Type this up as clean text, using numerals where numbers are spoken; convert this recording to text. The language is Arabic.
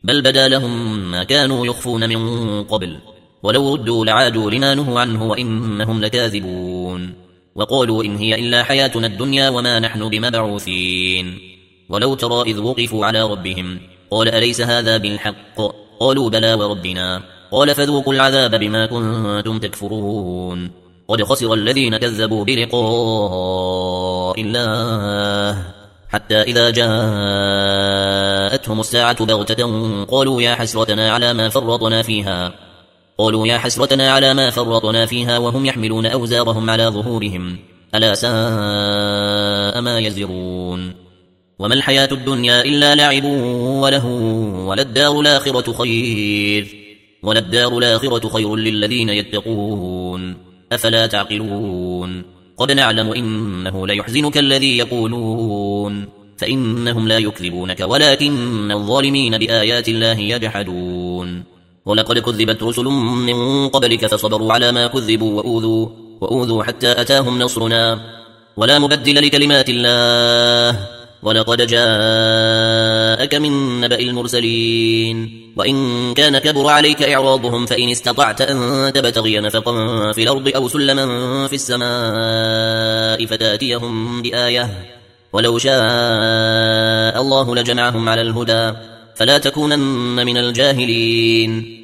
بل بدا لهم ما كانوا يخفون من قبل ولو ردوا لعادوا لما نهوا عنه وإنهم لكاذبون وقالوا إن هي إلا حياتنا الدنيا وما نحن بمبعوثين ولو ترى إذ وقفوا على ربهم قال أليس هذا بالحق قالوا بلى وربنا قال فذوقوا العذاب بما كنتم تكفرون قد خسر الذين كذبوا بلقاء الله حتى إذا جاءتهم الساعة بغتة قالوا يا حسرتنا على ما فرطنا فيها وهم يحملون أوزارهم على ظهورهم ألا ساء ما يزرون وما الحياة الدنيا إلا لعب وله وللدار الآخرة خير للذين يتقون أفلا تعقلون قد نعلم إنه ليحزنك الذي يقولون فإنهم لا يكذبونك ولكن الظالمين بآيات الله يجحدون ولقد كذبت رسل من قبلك فصبروا على ما كذبوا وأوذوا حتى أتاهم نصرنا ولا مبدل لكلمات الله ولقد جاءك من نبأ المرسلين وإن كان كبر عليك إعراضهم فإن استطعت أن تبتغي نفقا في الأرض أو سلما في السماء فتاتيهم بآية ولو شاء الله لجمعهم على الهدى فلا تكونن من الجاهلين